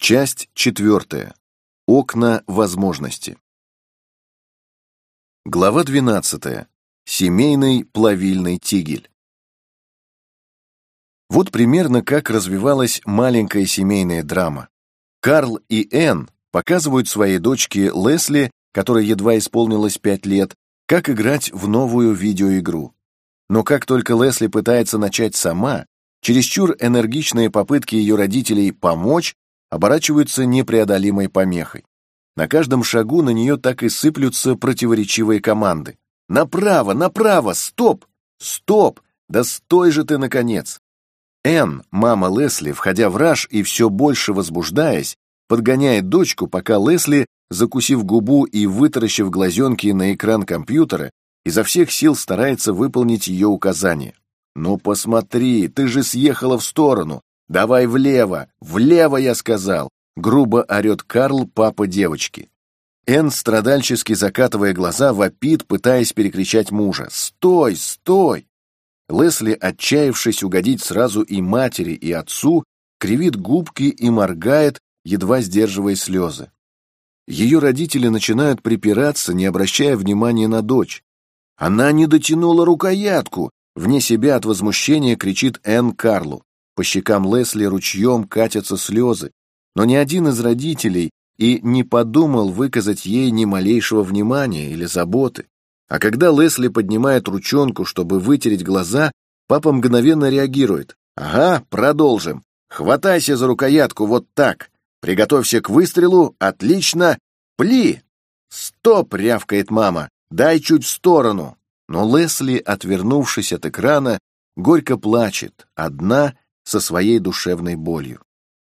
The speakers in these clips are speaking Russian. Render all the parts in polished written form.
Часть 4. Окна возможности. Глава 12. Семейный плавильный тигель. Вот примерно как развивалась маленькая семейная драма. Карл и Энн показывают своей дочке Лесли, которой едва исполнилось 5 лет, как играть в новую видеоигру. Но как только Лесли пытается начать сама, чересчур энергичные попытки ее родителей помочь оборачиваются непреодолимой помехой. На каждом шагу на нее так и сыплются противоречивые команды. «Направо! Направо! Стоп! Стоп! Да стой же ты, наконец!» Энн, мама Лесли, входя в раж и все больше возбуждаясь, подгоняет дочку, пока Лесли, закусив губу и вытаращив глазенки на экран компьютера, изо всех сил старается выполнить ее указания. «Ну посмотри, ты же съехала в сторону! Давай влево! Влево, я сказал!» Грубо орет Карл, папа девочки. Энн, страдальчески закатывая глаза, вопит, пытаясь перекричать мужа. «Стой! Стой!» Лесли, отчаявшись угодить сразу и матери, и отцу, кривит губки и моргает, едва сдерживая слезы. Ее родители начинают припираться, не обращая внимания на дочь. «Она не дотянула рукоятку!» Вне себя от возмущения кричит Энн Карлу. По щекам Лесли ручьем катятся слезы, но ни один из родителей и не подумал выказать ей ни малейшего внимания или заботы. А когда Лесли поднимает ручонку, чтобы вытереть глаза, папа мгновенно реагирует. «Ага, продолжим. Хватайся за рукоятку вот так. Приготовься к выстрелу. Отлично. Пли!» «Стоп!» — рявкает мама. «Дай чуть в сторону!» Но Лесли, отвернувшись от экрана, горько плачет, одна со своей душевной болью.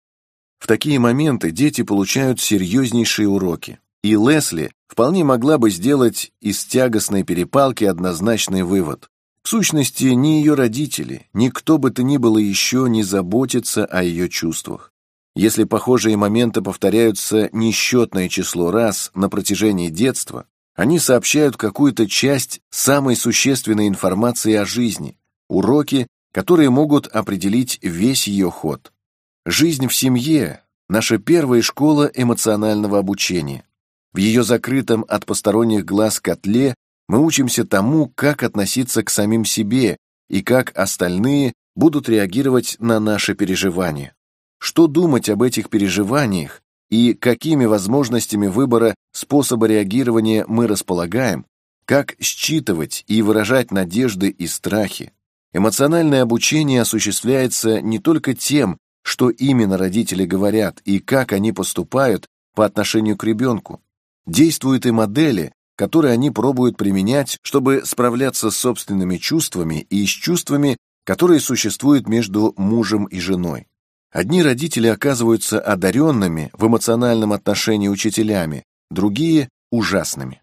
В такие моменты дети получают серьезнейшие уроки, и Лесли вполне могла бы сделать из тягостной перепалки однозначный вывод. В сущности, ни ее родители, ни кто бы то ни было еще не заботится о ее чувствах. Если похожие моменты повторяются несчетное число раз на протяжении детства, они сообщают какую-то часть самой существенной информации о жизни, уроки, которые могут определить весь ее ход. Жизнь в семье – наша первая школа эмоционального обучения. В ее закрытом от посторонних глаз котле мы учимся тому, как относиться к самим себе и как остальные будут реагировать на наши переживания. Что думать об этих переживаниях и какими возможностями выбора способа реагирования мы располагаем, как считывать и выражать надежды и страхи. Эмоциональное обучение осуществляется не только тем, что именно родители говорят и как они поступают по отношению к ребенку. Действуют и модели, которые они пробуют применять, чтобы справляться с собственными чувствами и с чувствами, которые существуют между мужем и женой. Одни родители оказываются одаренными в эмоциональном отношении учителями, другие – ужасными.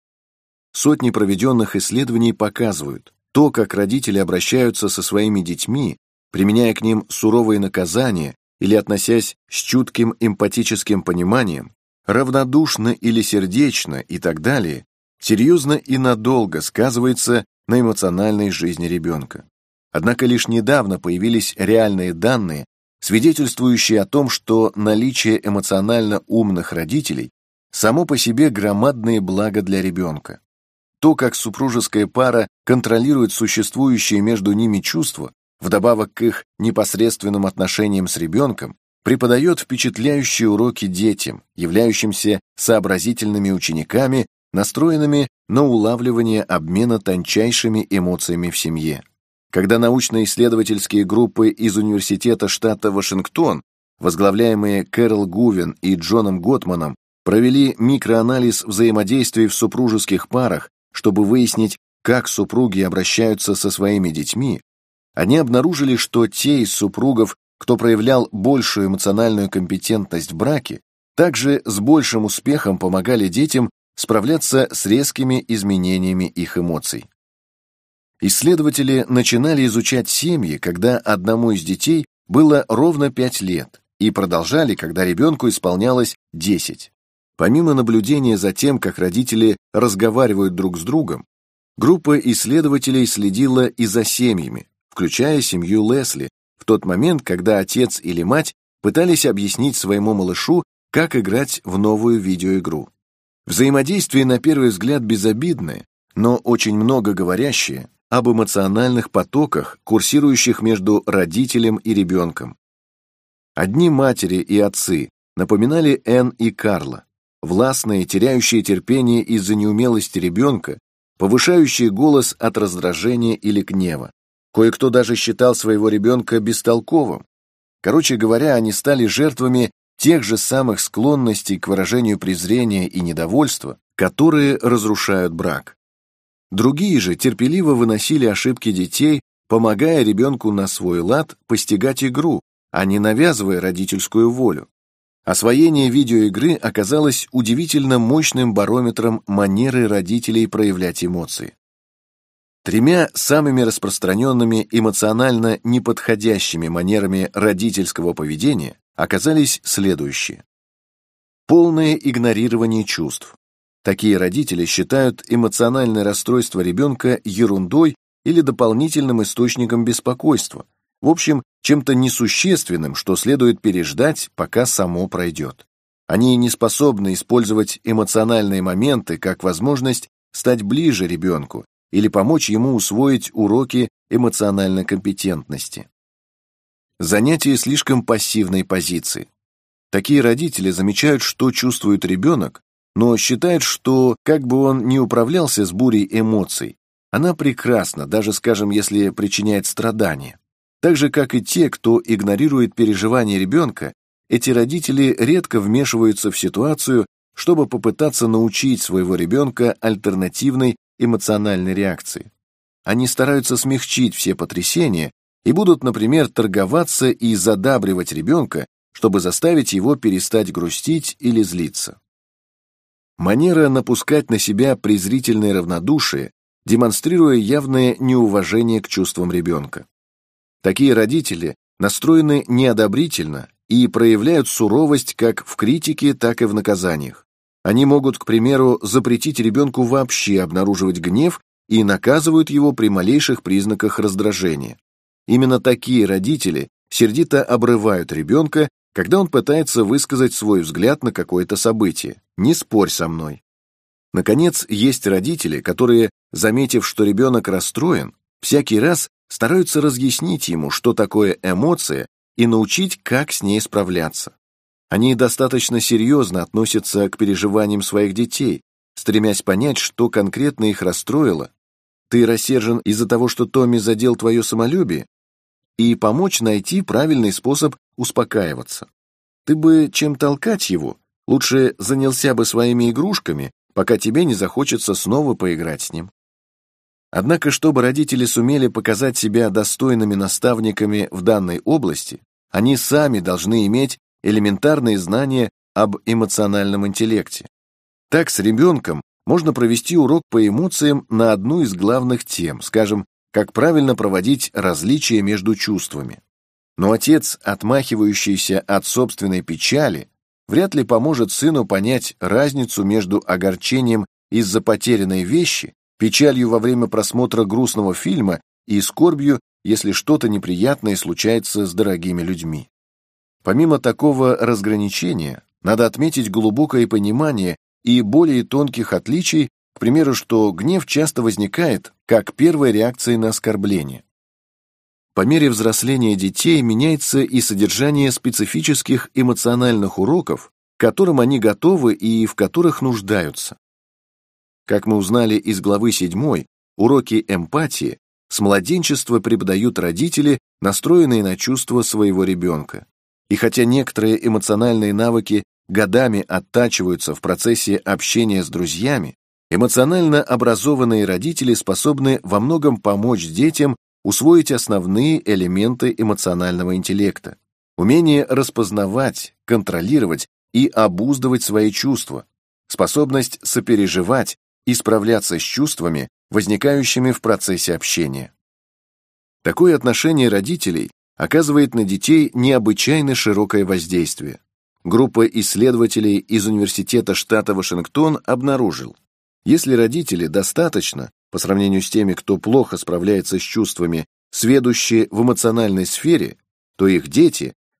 Сотни проведенных исследований показывают, то, как родители обращаются со своими детьми, применяя к ним суровые наказания или относясь с чутким эмпатическим пониманием, равнодушно или сердечно и так далее, серьезно и надолго сказывается на эмоциональной жизни ребенка. Однако лишь недавно появились реальные данные, свидетельствующие о том, что наличие эмоционально умных родителей само по себе громадное благо для ребенка. То, как супружеская пара контролирует существующие между ними чувства, вдобавок к их непосредственным отношениям с ребенком, преподает впечатляющие уроки детям, являющимся сообразительными учениками, настроенными на улавливание обмена тончайшими эмоциями в семье. Когда научно-исследовательские группы из Университета штата Вашингтон, возглавляемые Кэрол Гувен и Джоном Готманом, провели микроанализ взаимодействий в супружеских парах, чтобы выяснить, как супруги обращаются со своими детьми, они обнаружили, что те из супругов, кто проявлял большую эмоциональную компетентность в браке, также с большим успехом помогали детям справляться с резкими изменениями их эмоций. Исследователи начинали изучать семьи, когда одному из детей было ровно 5 лет, и продолжали, когда ребенку исполнялось 10. Помимо наблюдения за тем, как родители разговаривают друг с другом, группа исследователей следила и за семьями, включая семью Лесли, в тот момент, когда отец или мать пытались объяснить своему малышу, как играть в новую видеоигру. Взаимодействие на первый взгляд безобидное, но очень много говорящее об эмоциональных потоках, курсирующих между родителем и ребенком. Одни матери и отцы напоминали Энн и Карла, властные, теряющие терпение из-за неумелости ребенка, повышающие голос от раздражения или гнева. Кое-кто даже считал своего ребенка бестолковым. Короче говоря, они стали жертвами тех же самых склонностей к выражению презрения и недовольства, которые разрушают брак. Другие же терпеливо выносили ошибки детей, помогая ребенку на свой лад постигать игру, а не навязывая родительскую волю. Освоение видеоигры оказалось удивительно мощным барометром манеры родителей проявлять эмоции. Тремя самыми распространенными эмоционально неподходящими манерами родительского поведения оказались следующие. Полное игнорирование чувств. Такие родители считают эмоциональное расстройство ребенка ерундой или дополнительным источником беспокойства, в общем, чем-то несущественным, что следует переждать, пока само пройдет. Они не способны использовать эмоциональные моменты как возможность стать ближе ребенку или помочь ему усвоить уроки эмоциональной компетентности. Занятие слишком пассивной позиции. Такие родители замечают, что чувствует ребенок, но считают, что, как бы он ни управлялся с бурей эмоций, она прекрасна, даже, скажем, если причиняет страдания. Так же, как и те, кто игнорирует переживания ребенка, эти родители редко вмешиваются в ситуацию, чтобы попытаться научить своего ребенка альтернативной эмоциональной реакции. Они стараются смягчить все потрясения и будут, например, торговаться и задабривать ребенка, чтобы заставить его перестать грустить или злиться. Манера напускать на себя презрительное равнодушие, демонстрируя явное неуважение к чувствам ребенка. Такие родители настроены неодобрительно и проявляют суровость как в критике, так и в наказаниях. Они могут, к примеру, запретить ребенку вообще обнаруживать гнев и наказывают его при малейших признаках раздражения. Именно такие родители сердито обрывают ребенка, когда он пытается высказать свой взгляд на какое-то событие. «Не спорь со мной». Наконец, есть родители, которые, заметив, что ребенок расстроен, всякий раз стараются разъяснить ему, что такое эмоция, и научить, как с ней справляться. Они достаточно серьезно относятся к переживаниям своих детей, стремясь понять, что конкретно их расстроило. Ты рассержен из-за того, что Томми задел твое самолюбие? И помочь найти правильный способ успокаиваться. Ты бы чем толкать его, лучше занялся бы своими игрушками, пока тебе не захочется снова поиграть с ним. Однако, чтобы родители сумели показать себя достойными наставниками в данной области, они сами должны иметь элементарные знания об эмоциональном интеллекте. Так, с ребенком можно провести урок по эмоциям на одну из главных тем, скажем, как правильно проводить различия между чувствами. Но отец, отмахивающийся от собственной печали, вряд ли поможет сыну понять разницу между огорчением из-за потерянной вещи, печалью во время просмотра грустного фильма и скорбью, если что-то неприятное случается с дорогими людьми. Помимо такого разграничения, надо отметить глубокое понимание и более тонких отличий, к примеру, что гнев часто возникает как первая реакция на оскорбление. По мере взросления детей меняется и содержание специфических эмоциональных уроков, к которым они готовы и в которых нуждаются. Как мы узнали из главы 7, уроки эмпатии с младенчества преподают родители, настроенные на чувства своего ребенка. И хотя некоторые эмоциональные навыки годами оттачиваются в процессе общения с друзьями, эмоционально образованные родители способны во многом помочь детям усвоить основные элементы эмоционального интеллекта. Умение распознавать, контролировать и обуздывать свои чувства, способность сопереживать и справляться с чувствами, возникающими в процессе общения. Такое отношение родителей оказывает на детей необычайно широкое воздействие. Группа исследователей из Университета штата Вашингтон обнаружил, если родители достаточно, по сравнению с теми, кто плохо справляется с чувствами, сведущие в эмоциональной сфере, то их дети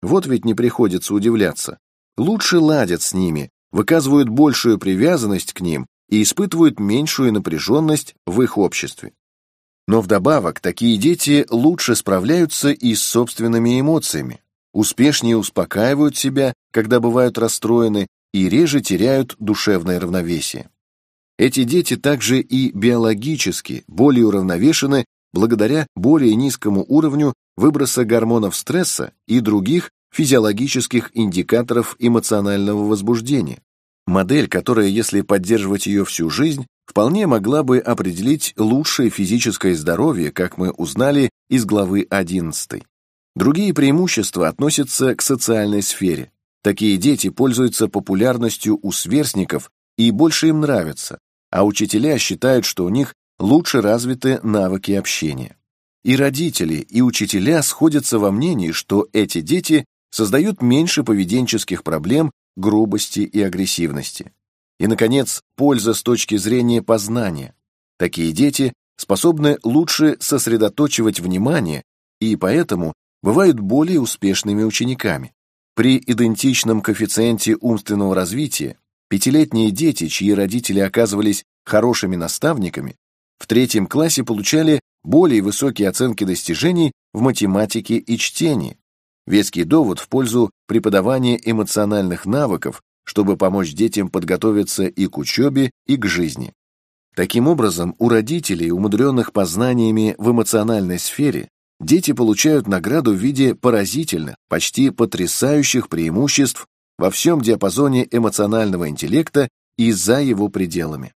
вот ведь не приходится удивляться, лучше ладят с ними, выказывают большую привязанность к ним и испытывают меньшую напряженность в их обществе. Но вдобавок, такие дети лучше справляются и с собственными эмоциями, успешнее успокаивают себя, когда бывают расстроены, и реже теряют душевное равновесие. Эти дети также и биологически более уравновешены благодаря более низкому уровню выброса гормонов стресса и других физиологических индикаторов эмоционального возбуждения. Модель, которая, если поддерживать ее всю жизнь, вполне могла бы определить лучшее физическое здоровье, как мы узнали из главы 11. Другие преимущества относятся к социальной сфере. Такие дети пользуются популярностью у сверстников и больше им нравятся, а учителя считают, что у них лучше развиты навыки общения. И родители, и учителя сходятся во мнении, что эти дети создают меньше поведенческих проблем, грубости и агрессивности. И, наконец, польза с точки зрения познания. Такие дети способны лучше сосредотачивать внимание и поэтому бывают более успешными учениками. При идентичном коэффициенте умственного развития пятилетние дети, чьи родители оказывались хорошими наставниками, в 3 классе получали более высокие оценки достижений в математике и чтении. Веский довод в пользу преподавания эмоциональных навыков, чтобы помочь детям подготовиться и к учебе, и к жизни. Таким образом, у родителей, умудренных познаниями в эмоциональной сфере, дети получают награду в виде поразительных, почти потрясающих преимуществ во всем диапазоне эмоционального интеллекта и за его пределами.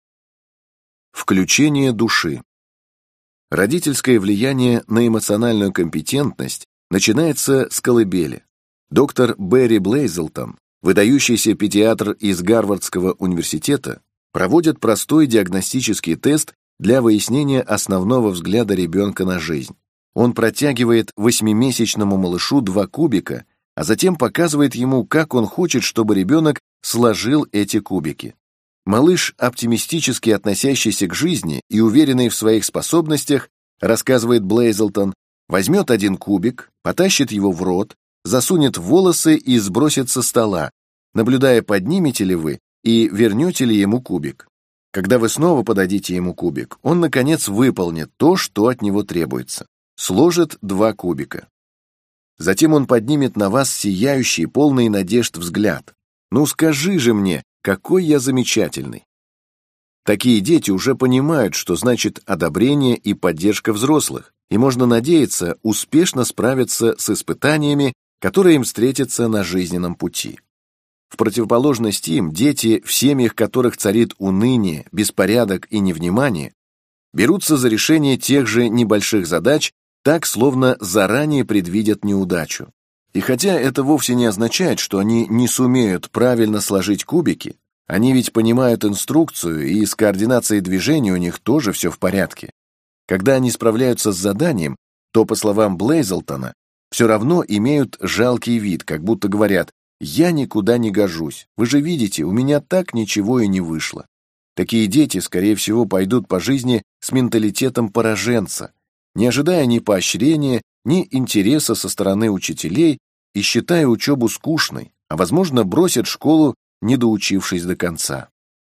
Включение души. Родительское влияние на эмоциональную компетентность начинается с колыбели. Доктор Берри Блейзелтон, выдающийся педиатр из Гарвардского университета, проводит простой диагностический тест для выяснения основного взгляда ребенка на жизнь. Он протягивает 8-месячному малышу 2 кубика, а затем показывает ему, как он хочет, чтобы ребенок сложил эти кубики. Малыш, оптимистически относящийся к жизни и уверенный в своих способностях, рассказывает Блейзелтон, возьмет 1 кубик, потащит его в рот, засунет в волосы и сбросит со стола, наблюдая, поднимете ли вы и вернете ли ему кубик. Когда вы снова подадите ему кубик, он, наконец, выполнит то, что от него требуется. Сложит 2 кубика. Затем он поднимет на вас сияющий, полный надежд взгляд. «Ну скажи же мне, какой я замечательный!» Такие дети уже понимают, что значит одобрение и поддержка взрослых, и можно надеяться успешно справиться с испытаниями, которые им встретятся на жизненном пути. В противоположность им, дети, в семьях которых царит уныние, беспорядок и невнимание, берутся за решение тех же небольших задач, так, словно заранее предвидят неудачу. И хотя это вовсе не означает, что они не сумеют правильно сложить кубики, они ведь понимают инструкцию, и с координацией движений у них тоже все в порядке. Когда они справляются с заданием, то, по словам Блейзелтона, все равно имеют жалкий вид, как будто говорят: «Я никуда не гожусь, вы же видите, у меня так ничего и не вышло». Такие дети, скорее всего, пойдут по жизни с менталитетом пораженца, не ожидая ни поощрения, ни интереса со стороны учителей и считая учебу скучной, а, возможно, бросят школу, не доучившись до конца.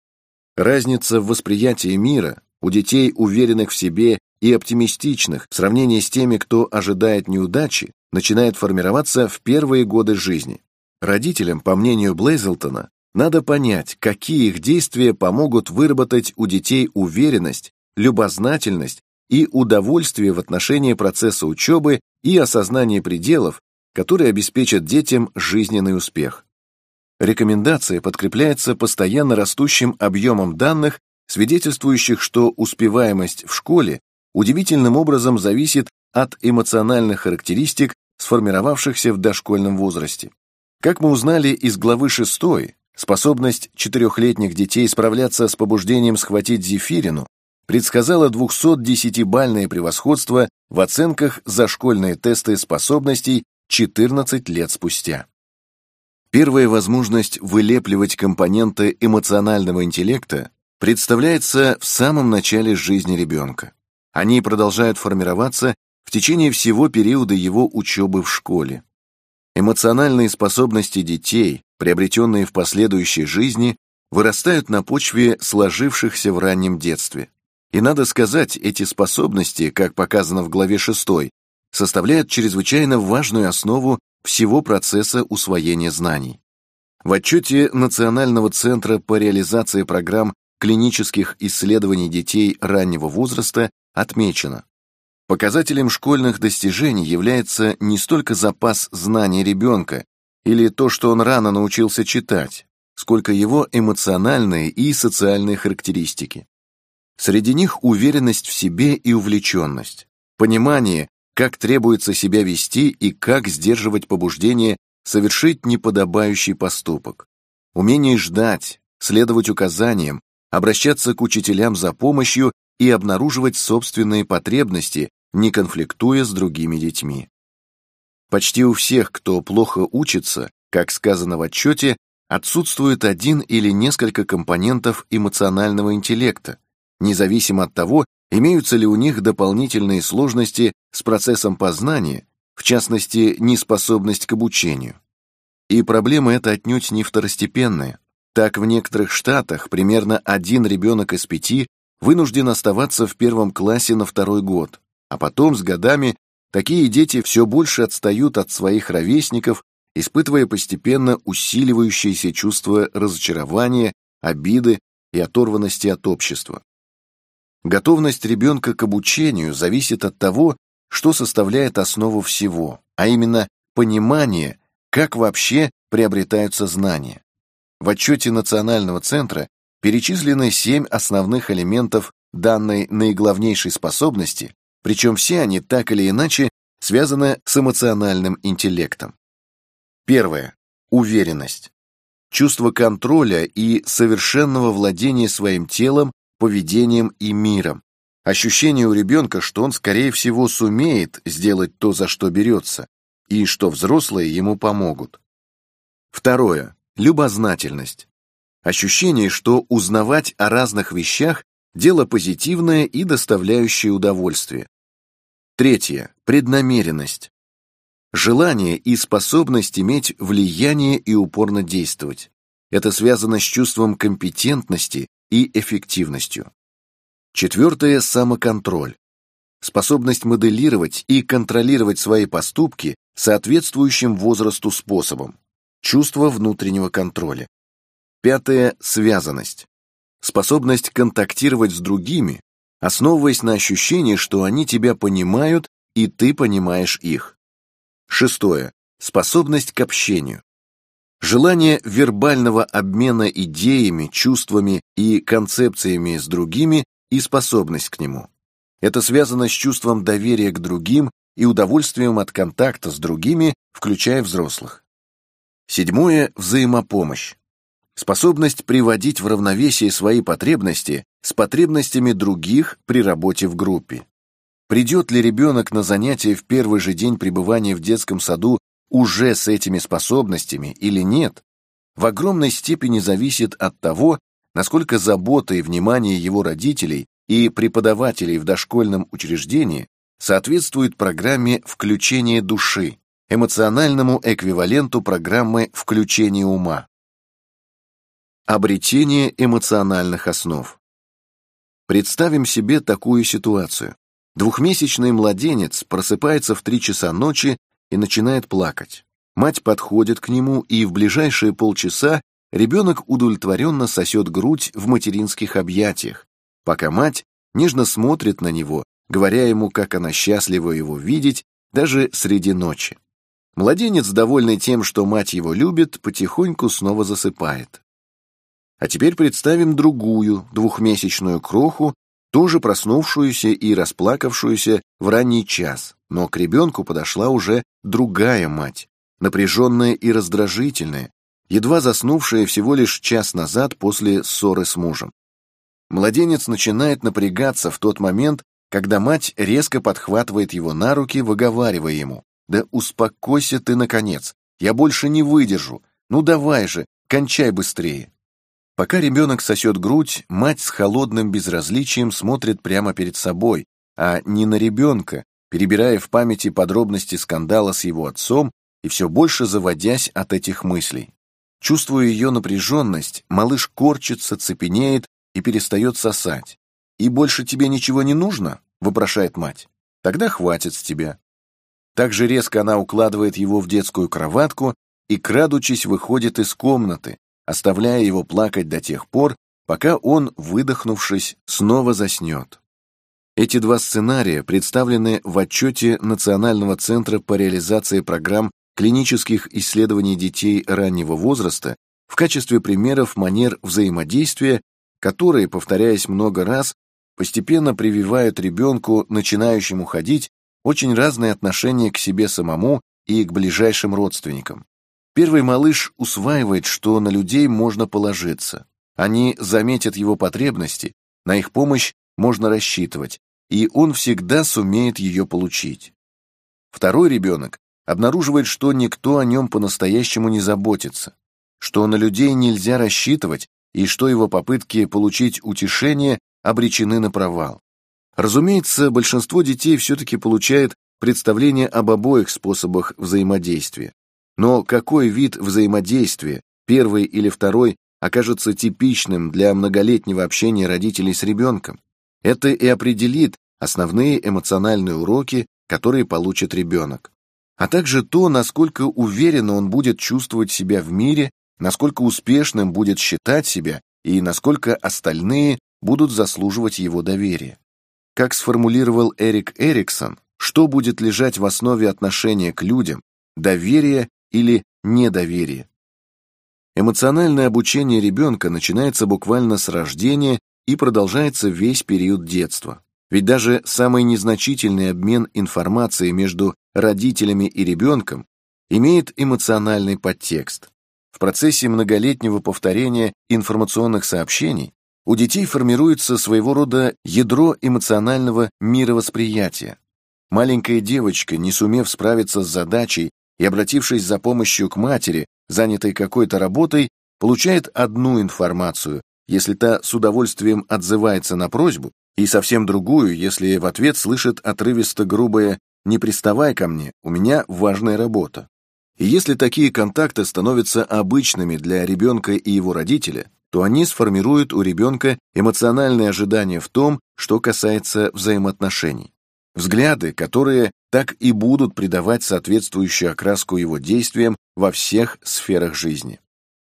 Разница в восприятии мира у детей, уверенных в себе и оптимистичных, в сравнении с теми, кто ожидает неудачи, начинает формироваться в первые годы жизни. Родителям, по мнению Блейзелтона, надо понять, какие их действия помогут выработать у детей уверенность, любознательность и удовольствие в отношении процесса учебы и осознание пределов, которые обеспечат детям жизненный успех. Рекомендация подкрепляется постоянно растущим объемом данных, свидетельствующих, что успеваемость в школе удивительным образом зависит от эмоциональных характеристик, сформировавшихся в дошкольном возрасте. Как мы узнали из главы 6, способность 4-летних детей справляться с побуждением схватить зефирину предсказала 210-бальное превосходство в оценках за школьные тесты способностей 14 лет спустя. Первая возможность вылепливать компоненты эмоционального интеллекта представляется в самом начале жизни ребенка. Они продолжают формироваться в течение всего периода его учебы в школе. Эмоциональные способности детей, приобретенные в последующей жизни, вырастают на почве сложившихся в раннем детстве. И надо сказать, эти способности, как показано в главе 6, составляют чрезвычайно важную основу всего процесса усвоения знаний. В отчете Национального центра по реализации программ клинических исследований детей раннего возраста отмечено: показателем школьных достижений является не столько запас знаний ребенка или то, что он рано научился читать, сколько его эмоциональные и социальные характеристики. Среди них уверенность в себе и увлеченность, понимание, как требуется себя вести и как сдерживать побуждение совершить неподобающий поступок, умение ждать, следовать указаниям, обращаться к учителям за помощью и обнаруживать собственные потребности, не конфликтуя с другими детьми. Почти у всех, кто плохо учится, как сказано в отчете, отсутствует один или несколько компонентов эмоционального интеллекта, независимо от того, имеются ли у них дополнительные сложности с процессом познания, в частности, неспособность к обучению. И проблема эта отнюдь не второстепенная. Так, в некоторых штатах примерно 1 ребенок из 5 вынужден оставаться в 1 классе на 2-й год, а потом с годами такие дети все больше отстают от своих ровесников, испытывая постепенно усиливающееся чувство разочарования, обиды и оторванности от общества. Готовность ребенка к обучению зависит от того, что составляет основу всего, а именно понимание, как вообще приобретаются знания. В отчете Национального центра перечислены 7 основных элементов данной наиглавнейшей способности, причем все они так или иначе связаны с эмоциональным интеллектом. Первое. Уверенность. Чувство контроля и совершенного владения своим телом, поведением и миром. Ощущение у ребенка, что он, скорее всего, сумеет сделать то, за что берется, и что взрослые ему помогут. Второе. Любознательность. Ощущение, что узнавать о разных вещах – дело позитивное и доставляющее удовольствие. Третье. Преднамеренность. Желание и способность иметь влияние и упорно действовать. Это связано с чувством компетентности и эффективностью. Четвертое – самоконтроль. Способность моделировать и контролировать свои поступки соответствующим возрасту способом. Чувство внутреннего контроля. Пятое – связанность. Способность контактировать с другими, основываясь на ощущении, что они тебя понимают и ты понимаешь их. Шестое – способность к общению. Желание вербального обмена идеями, чувствами и концепциями с другими и способность к нему. Это связано с чувством доверия к другим и удовольствием от контакта с другими, включая взрослых. Седьмое – взаимопомощь. Способность приводить в равновесие свои потребности с потребностями других при работе в группе. Придет ли ребенок на занятие в первый же день пребывания в детском саду уже с этими способностями или нет, в огромной степени зависит от того, насколько забота и внимание его родителей и преподавателей в дошкольном учреждении соответствует программе включения души, эмоциональному эквиваленту программы включения ума. Обретение эмоциональных основ. Представим себе такую ситуацию. 2-месячный младенец просыпается в 3 часа ночи и начинает плакать. Мать подходит к нему, и в ближайшие полчаса ребенок удовлетворенно сосет грудь в материнских объятиях, пока мать нежно смотрит на него, говоря ему, как она счастлива его видеть даже среди ночи. Младенец, довольный тем, что мать его любит, потихоньку снова засыпает. А теперь представим другую 2-месячную кроху, тоже проснувшуюся и расплакавшуюся в ранний час, но к ребенку подошла уже другая мать, напряженная и раздражительная, едва заснувшая всего лишь час назад после ссоры с мужем. Младенец начинает напрягаться в тот момент, когда мать резко подхватывает его на руки, выговаривая ему: «Да успокойся ты, наконец, я больше не выдержу, ну давай же, кончай быстрее». Пока ребенок сосет грудь, мать с холодным безразличием смотрит прямо перед собой, а не на ребенка, перебирая в памяти подробности скандала с его отцом и все больше заводясь от этих мыслей. Чувствуя ее напряженность, малыш корчится, цепенеет и перестает сосать. «И больше тебе ничего не нужно?» — вопрошает мать. «Тогда хватит с тебя». Так же резко она укладывает его в детскую кроватку и, крадучись, выходит из комнаты, оставляя его плакать до тех пор, пока он, выдохнувшись, снова заснет. Эти два сценария представлены в отчете Национального центра по реализации программ клинических исследований детей раннего возраста в качестве примеров манер взаимодействия, которые, повторяясь много раз, постепенно прививают ребенку, начинающему ходить, очень разные отношения к себе самому и к ближайшим родственникам. Первый малыш усваивает, что на людей можно положиться. Они заметят его потребности, на их помощь можно рассчитывать, и он всегда сумеет ее получить. Второй ребенок обнаруживает, что никто о нем по-настоящему не заботится, что на людей нельзя рассчитывать и что его попытки получить утешение обречены на провал. Разумеется, большинство детей все-таки получает представление об обоих способах взаимодействия. Но какой вид взаимодействия, первый или второй, окажется типичным для многолетнего общения родителей с ребенком? Это и определит основные эмоциональные уроки, которые получит ребенок. А также то, насколько уверенно он будет чувствовать себя в мире, насколько успешным будет считать себя и насколько остальные будут заслуживать его доверия. Как сформулировал Эрик Эриксон, что будет лежать в основе отношения к людям, доверие или недоверие? Эмоциональное обучение ребенка начинается буквально с рождения и продолжается весь период детства. Ведь даже самый незначительный обмен информацией между родителями и ребенком имеет эмоциональный подтекст. В процессе многолетнего повторения информационных сообщений у детей формируется своего рода ядро эмоционального мировосприятия. Маленькая девочка, не сумев справиться с задачей и обратившись за помощью к матери, занятой какой-то работой, получает одну информацию, если та с удовольствием отзывается на просьбу, и совсем другую, если в ответ слышит отрывисто-грубое «не приставай ко мне, у меня важная работа». И если такие контакты становятся обычными для ребенка и его родителя, то они сформируют у ребенка эмоциональные ожидания в том, что касается взаимоотношений. Взгляды, которые так и будут придавать соответствующую окраску его действиям во всех сферах жизни.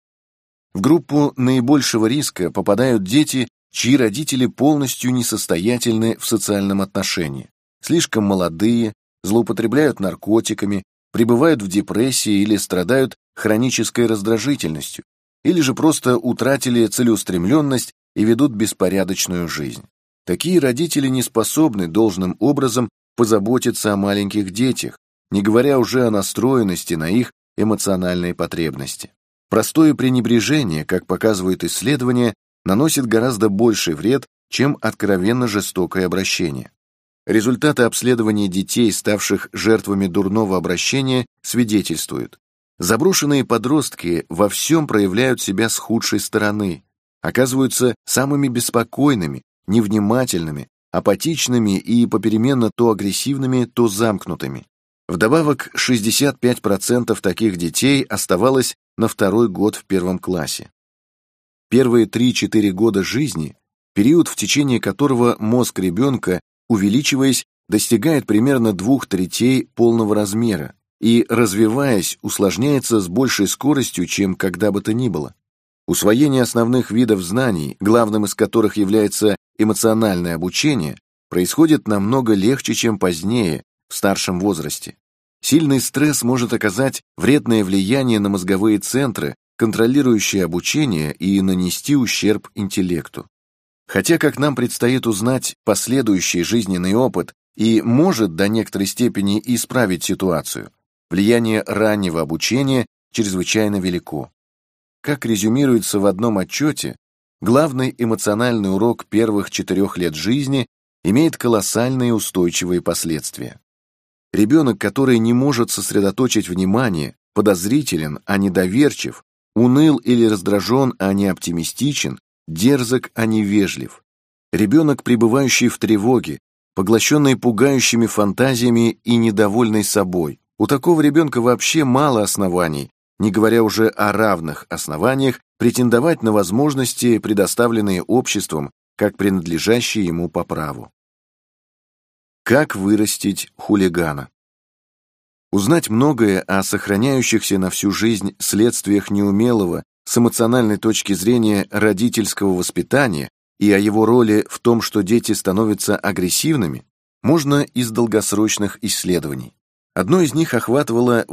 В группу наибольшего риска попадают дети, чьи родители полностью несостоятельны в социальном отношении, слишком молодые, злоупотребляют наркотиками, пребывают в депрессии или страдают хронической раздражительностью, или же просто утратили целеустремленность и ведут беспорядочную жизнь. Такие родители не способны должным образом позаботиться о маленьких детях, не говоря уже о настроенности на их эмоциональные потребности. Простое пренебрежение, как показывают исследования, наносит гораздо больший вред, чем откровенно жестокое обращение. Результаты обследования детей, ставших жертвами дурного обращения, свидетельствуют. Заброшенные подростки во всем проявляют себя с худшей стороны, оказываются самыми беспокойными, невнимательными, апатичными и попеременно то агрессивными, то замкнутыми. Вдобавок, 65% таких детей оставалось на второй год в первом классе. Первые 3-4 года жизни, период, в течение которого мозг ребенка, увеличиваясь, достигает примерно 2/3 полного размера и, развиваясь, усложняется с большей скоростью, чем когда бы то ни было. Усвоение основных видов знаний, главным из которых является эмоциональное обучение, происходит намного легче, чем позднее, в старшем возрасте. Сильный стресс может оказать вредное влияние на мозговые центры, контролирующие обучение, и нанести ущерб интеллекту. Хотя, как нам предстоит узнать, последующий жизненный опыт и может до некоторой степени исправить ситуацию, влияние раннего обучения чрезвычайно велико. Как резюмируется в одном отчете, главный эмоциональный урок первых 4 лет жизни имеет колоссальные устойчивые последствия. Ребенок, который не может сосредоточить внимание, подозрителен, а не доверчив, уныл или раздражен, а не оптимистичен, дерзок, а не вежлив. Ребенок, пребывающий в тревоге, поглощенный пугающими фантазиями и недовольный собой, У такого ребенка вообще мало оснований, не говоря уже о равных основаниях, претендовать на возможности, предоставленные обществом, как принадлежащие ему по праву. Как вырастить хулигана? Узнать многое о сохраняющихся на всю жизнь следствиях неумелого, с эмоциональной точки зрения родительского воспитания и о его роли в том, что дети становятся агрессивными, можно из долгосрочных исследований. Одно из них охватывало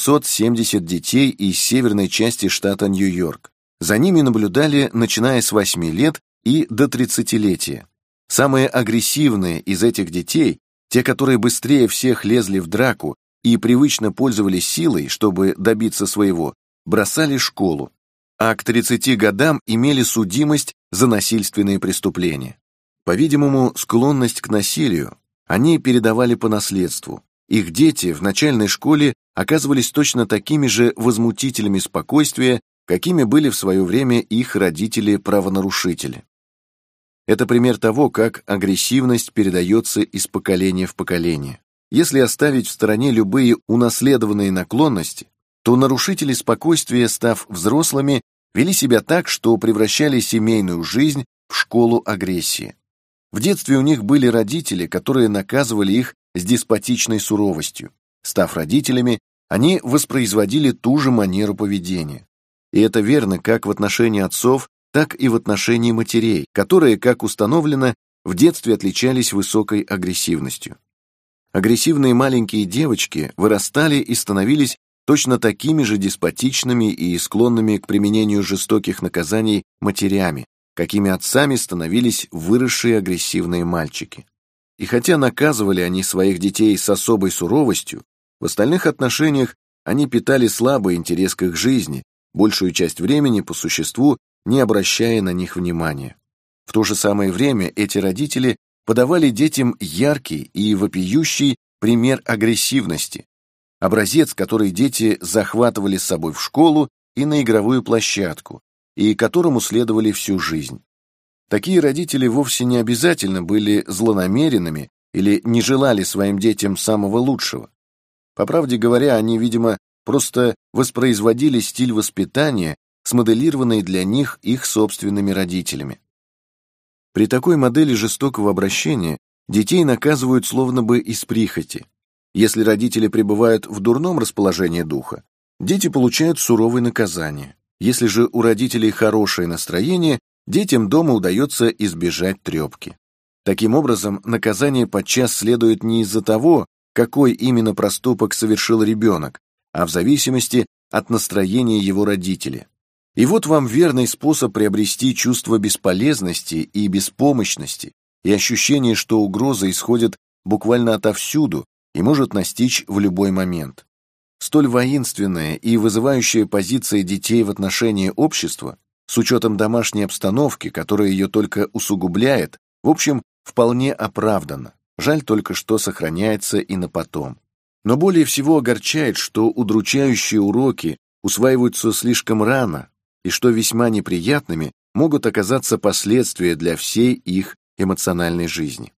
870 детей из северной части штата Нью-Йорк. За ними наблюдали, начиная с 8 лет и до 30-летия. Самые агрессивные из этих детей, те, которые быстрее всех лезли в драку и привычно пользовались силой, чтобы добиться своего, бросали школу, а к 30 годам имели судимость за насильственные преступления. По-видимому, склонность к насилию они передавали по наследству. Их дети в начальной школе оказывались точно такими же возмутителями спокойствия, какими были в свое время их родители-правонарушители. Это пример того, как агрессивность передается из поколения в поколение. Если оставить в стороне любые унаследованные наклонности, то нарушители спокойствия, став взрослыми, вели себя так, что превращали семейную жизнь в школу агрессии. В детстве у них были родители, которые наказывали их с деспотичной суровостью. Став родителями, они воспроизводили ту же манеру поведения. И это верно как в отношении отцов, так и в отношении матерей, которые, как установлено, в детстве отличались высокой агрессивностью. Агрессивные маленькие девочки вырастали и становились точно такими же деспотичными и склонными к применению жестоких наказаний матерями, какими отцами становились выросшие агрессивные мальчики. И хотя наказывали они своих детей с особой суровостью, в остальных отношениях они питали слабый интерес к их жизни, большую часть времени, по существу, не обращая на них внимания. В то же самое время эти родители подавали детям яркий и вопиющий пример агрессивности, образец, который дети захватывали с собой в школу и на игровую площадку, и которому следовали всю жизнь. Такие родители вовсе не обязательно были злонамеренными или не желали своим детям самого лучшего. По правде говоря, они, видимо, просто воспроизводили стиль воспитания, смоделированный для них их собственными родителями. При такой модели жестокого обращения детей наказывают словно бы из прихоти. Если родители пребывают в дурном расположении духа, дети получают суровые наказания. Если же у родителей хорошее настроение, детям дома удается избежать трепки. Таким образом, наказание подчас следует не из-за того, какой именно проступок совершил ребенок, а в зависимости от настроения его родителей. И вот вам верный способ приобрести чувство бесполезности и беспомощности и ощущение, что угроза исходит буквально отовсюду и может настичь в любой момент. Столь воинственная и вызывающая позиция детей в отношении общества, с учетом домашней обстановки, которая ее только усугубляет, в общем, вполне оправдана. Жаль только, что сохраняется и на потом. Но более всего огорчает, что удручающие уроки усваиваются слишком рано, и что весьма неприятными могут оказаться последствия для всей их эмоциональной жизни.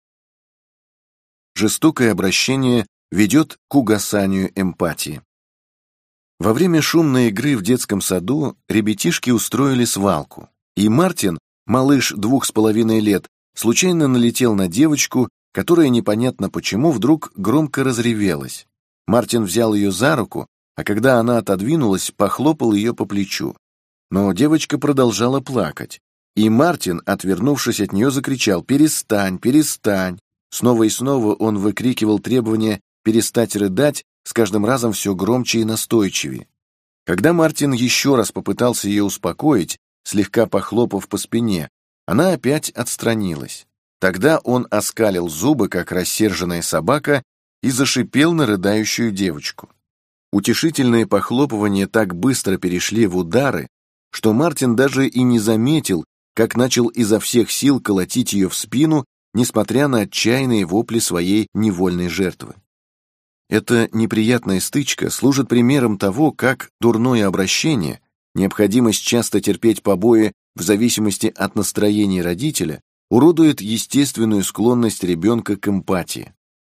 Жестокое обращение ведет к угасанию эмпатии. Во время шумной игры в детском саду ребятишки устроили свалку, и Мартин, малыш 2,5 лет, случайно налетел на девочку, которая непонятно почему вдруг громко разревелась. Мартин взял ее за руку, а когда она отодвинулась, похлопал ее по плечу. Но девочка продолжала плакать, и Мартин, отвернувшись от нее, закричал: «Перестань, перестань!». Снова и снова он выкрикивал требование перестать рыдать, с каждым разом все громче и настойчивее. Когда Мартин еще раз попытался ее успокоить, слегка похлопав по спине, она опять отстранилась. Тогда он оскалил зубы, как рассерженная собака, и зашипел на рыдающую девочку. Утешительные похлопывания так быстро перешли в удары, что Мартин даже и не заметил, как начал изо всех сил колотить ее в спину, несмотря на отчаянные вопли своей невольной жертвы. Эта неприятная стычка служит примером того, как дурное обращение, необходимость часто терпеть побои в зависимости от настроения родителя, уродует естественную склонность ребенка к эмпатии.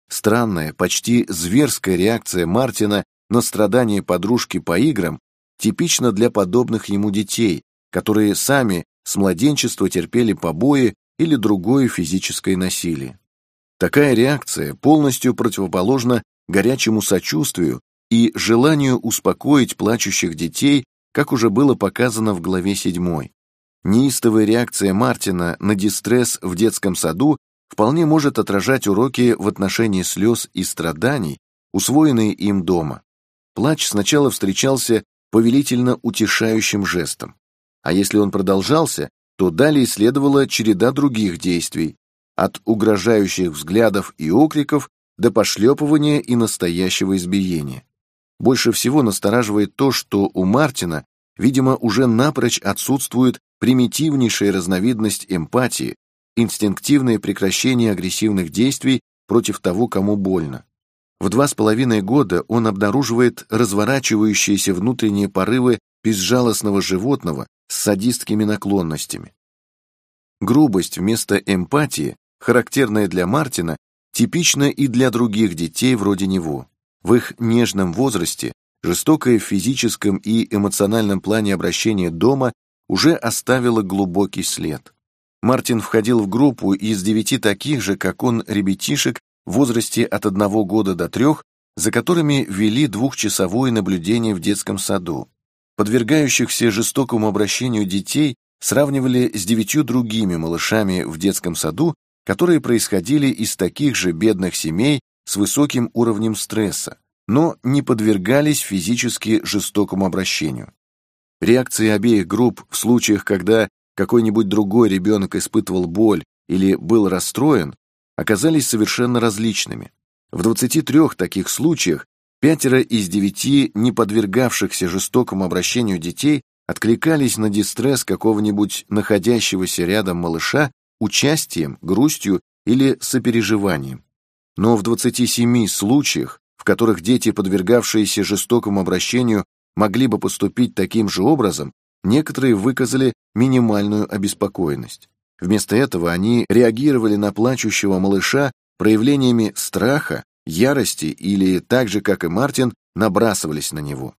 странная, почти зверская реакция Мартина на страдания подружки по играм типична для подобных ему детей, которые сами с младенчества терпели побои или другое физическое насилие. Такая реакция полностью противоположна горячему сочувствию и желанию успокоить плачущих детей, как уже было показано в главе 7. Неистовая реакция Мартина на дистресс в детском саду вполне может отражать уроки в отношении слез и страданий, усвоенные им дома. Плач сначала встречался повелительно утешающим жестом, а если он продолжался, то далее следовала череда других действий, от угрожающих взглядов и окриков до пошлепывания и настоящего избиения. Больше всего настораживает то, что у Мартина, видимо, уже напрочь отсутствует примитивнейшая разновидность эмпатии, инстинктивное прекращение агрессивных действий против того, кому больно. В 2,5 года он обнаруживает разворачивающиеся внутренние порывы безжалостного животного с садистскими наклонностями. Грубость вместо эмпатии, характерная для Мартина, типична и для других детей вроде него. В их нежном возрасте жестокое в физическом и эмоциональном плане обращение дома уже оставило глубокий след. Мартин входил в группу из 9 таких же, как он, ребятишек в возрасте от 1 года до 3, за которыми вели 2-часовое наблюдение в детском саду. Подвергающихся жестокому обращению детей сравнивали с 9 другими малышами в детском саду, которые происходили из таких же бедных семей с высоким уровнем стресса, но не подвергались физически жестокому обращению. Реакции обеих групп в случаях, когда какой-нибудь другой ребенок испытывал боль или был расстроен, оказались совершенно различными. В 23 таких случаях 5 из 9 не подвергавшихся жестокому обращению детей откликались на дистресс какого-нибудь находящегося рядом малыша участием, грустью или сопереживанием. Но в 27 случаях, в которых дети, подвергавшиеся жестокому обращению, могли бы поступить таким же образом, некоторые выказали минимальную обеспокоенность. Вместо этого они реагировали на плачущего малыша проявлениями страха, ярости или, так же как и Мартин, набрасывались на него.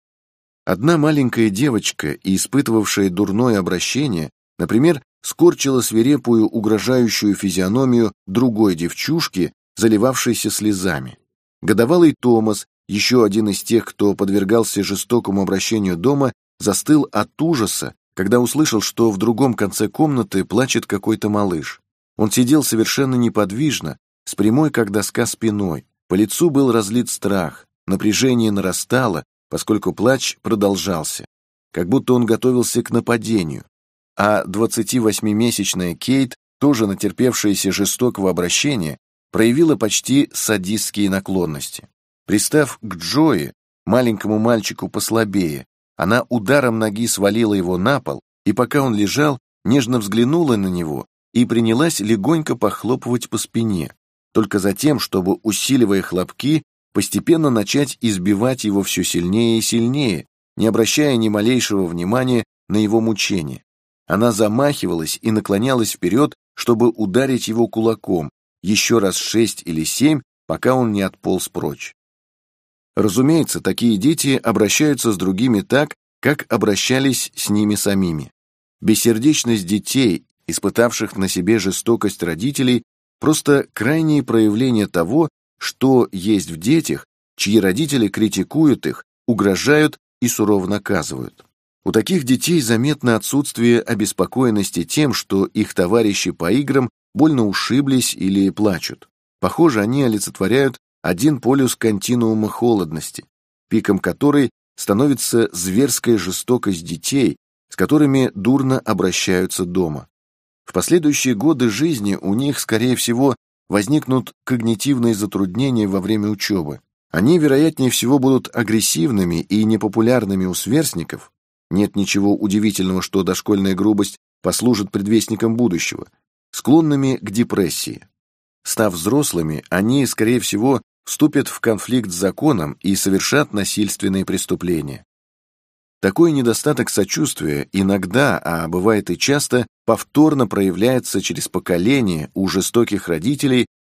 Одна маленькая девочка, испытывавшая дурное обращение, например, скорчила свирепую угрожающую физиономию другой девчушки, заливавшейся слезами. Годовалый Томас, еще один из тех, кто подвергался жестокому обращению дома, застыл от ужаса, когда услышал, что в другом конце комнаты плачет какой-то малыш. Он сидел совершенно неподвижно, с прямой как доска спиной. По лицу был разлит страх, напряжение нарастало, поскольку плач продолжался, как будто он готовился к нападению. А 28-месячная Кейт, тоже натерпевшаяся жестокого обращения, проявила почти садистские наклонности. Пристав к Джои, маленькому мальчику послабее, она ударом ноги свалила его на пол, и пока он лежал, нежно взглянула на него и принялась легонько похлопывать по спине, только затем, чтобы, усиливая хлопки, постепенно начать избивать его все сильнее и сильнее, не обращая ни малейшего внимания на его мучения. Она замахивалась и наклонялась вперед, чтобы ударить его кулаком, еще раз 6 или 7, пока он не отполз прочь. Разумеется, такие дети обращаются с другими так, как обращались с ними самими. Бессердечность детей, испытавших на себе жестокость родителей, просто крайние проявления того, что есть в детях, чьи родители критикуют их, угрожают и сурово наказывают. У таких детей заметно отсутствие обеспокоенности тем, что их товарищи по играм больно ушиблись или плачут. Похоже, они олицетворяют один полюс континуума холодности, пиком которой становится зверская жестокость детей, с которыми дурно обращаются дома. В последующие годы жизни у них, скорее всего, возникнут когнитивные затруднения во время учебы. Они, вероятнее всего, будут агрессивными и непопулярными у сверстников. Нет ничего удивительного, что дошкольная грубость послужит предвестником будущего, склонными к депрессии. Став взрослыми, они, скорее всего, вступят в конфликт с законом и совершат насильственные преступления. Такой недостаток сочувствия иногда, а бывает и часто, повторно проявляется через поколение у жестоких родителей,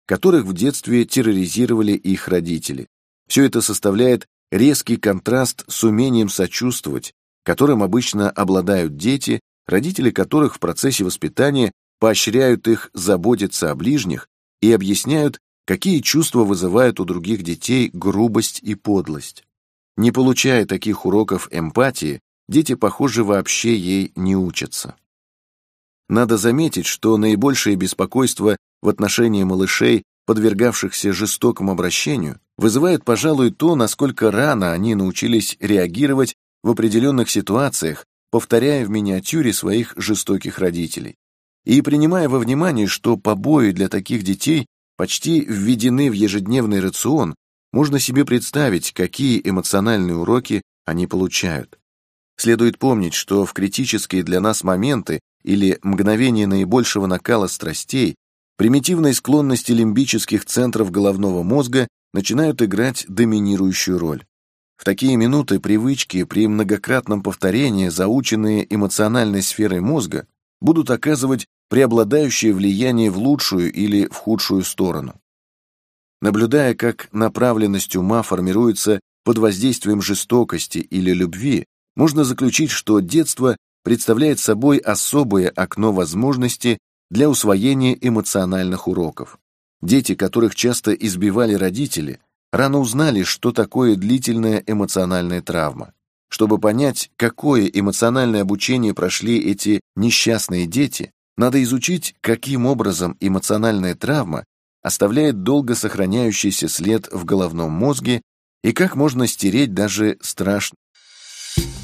которых в детстве терроризировали их родители. Все это составляет резкий контраст с умением сочувствовать, которым обычно обладают дети, родители которых в процессе воспитания поощряют их заботиться о ближних и объясняют, какие чувства вызывают у других детей грубость и подлость. Не получая таких уроков эмпатии, дети, похоже, вообще ей не учатся. Надо заметить, что наибольшее беспокойство в отношении малышей, подвергавшихся жестокому обращению, вызывает, пожалуй, то, насколько рано они научились реагировать в определенных ситуациях, повторяя в миниатюре своих жестоких родителей. И принимая во внимание, что побои для таких детей почти введены в ежедневный рацион, можно себе представить, какие эмоциональные уроки они получают. Следует помнить, что в критические для нас моменты или мгновения наибольшего накала страстей примитивные склонности лимбических центров головного мозга начинают играть доминирующую роль. В такие минуты привычки при многократном повторении, заученные эмоциональной сферой мозга, будут оказывать преобладающее влияние в лучшую или в худшую сторону. Наблюдая, как направленность ума формируется под воздействием жестокости или любви, можно заключить, что детство представляет собой особое окно возможности для усвоения эмоциональных уроков. Дети, которых часто избивали родители, рано узнали, что такое длительная эмоциональная травма. Чтобы понять, какое эмоциональное обучение прошли эти несчастные дети, надо изучить, каким образом эмоциональная травма оставляет долго сохраняющийся след в головном мозге и как можно стереть даже страшные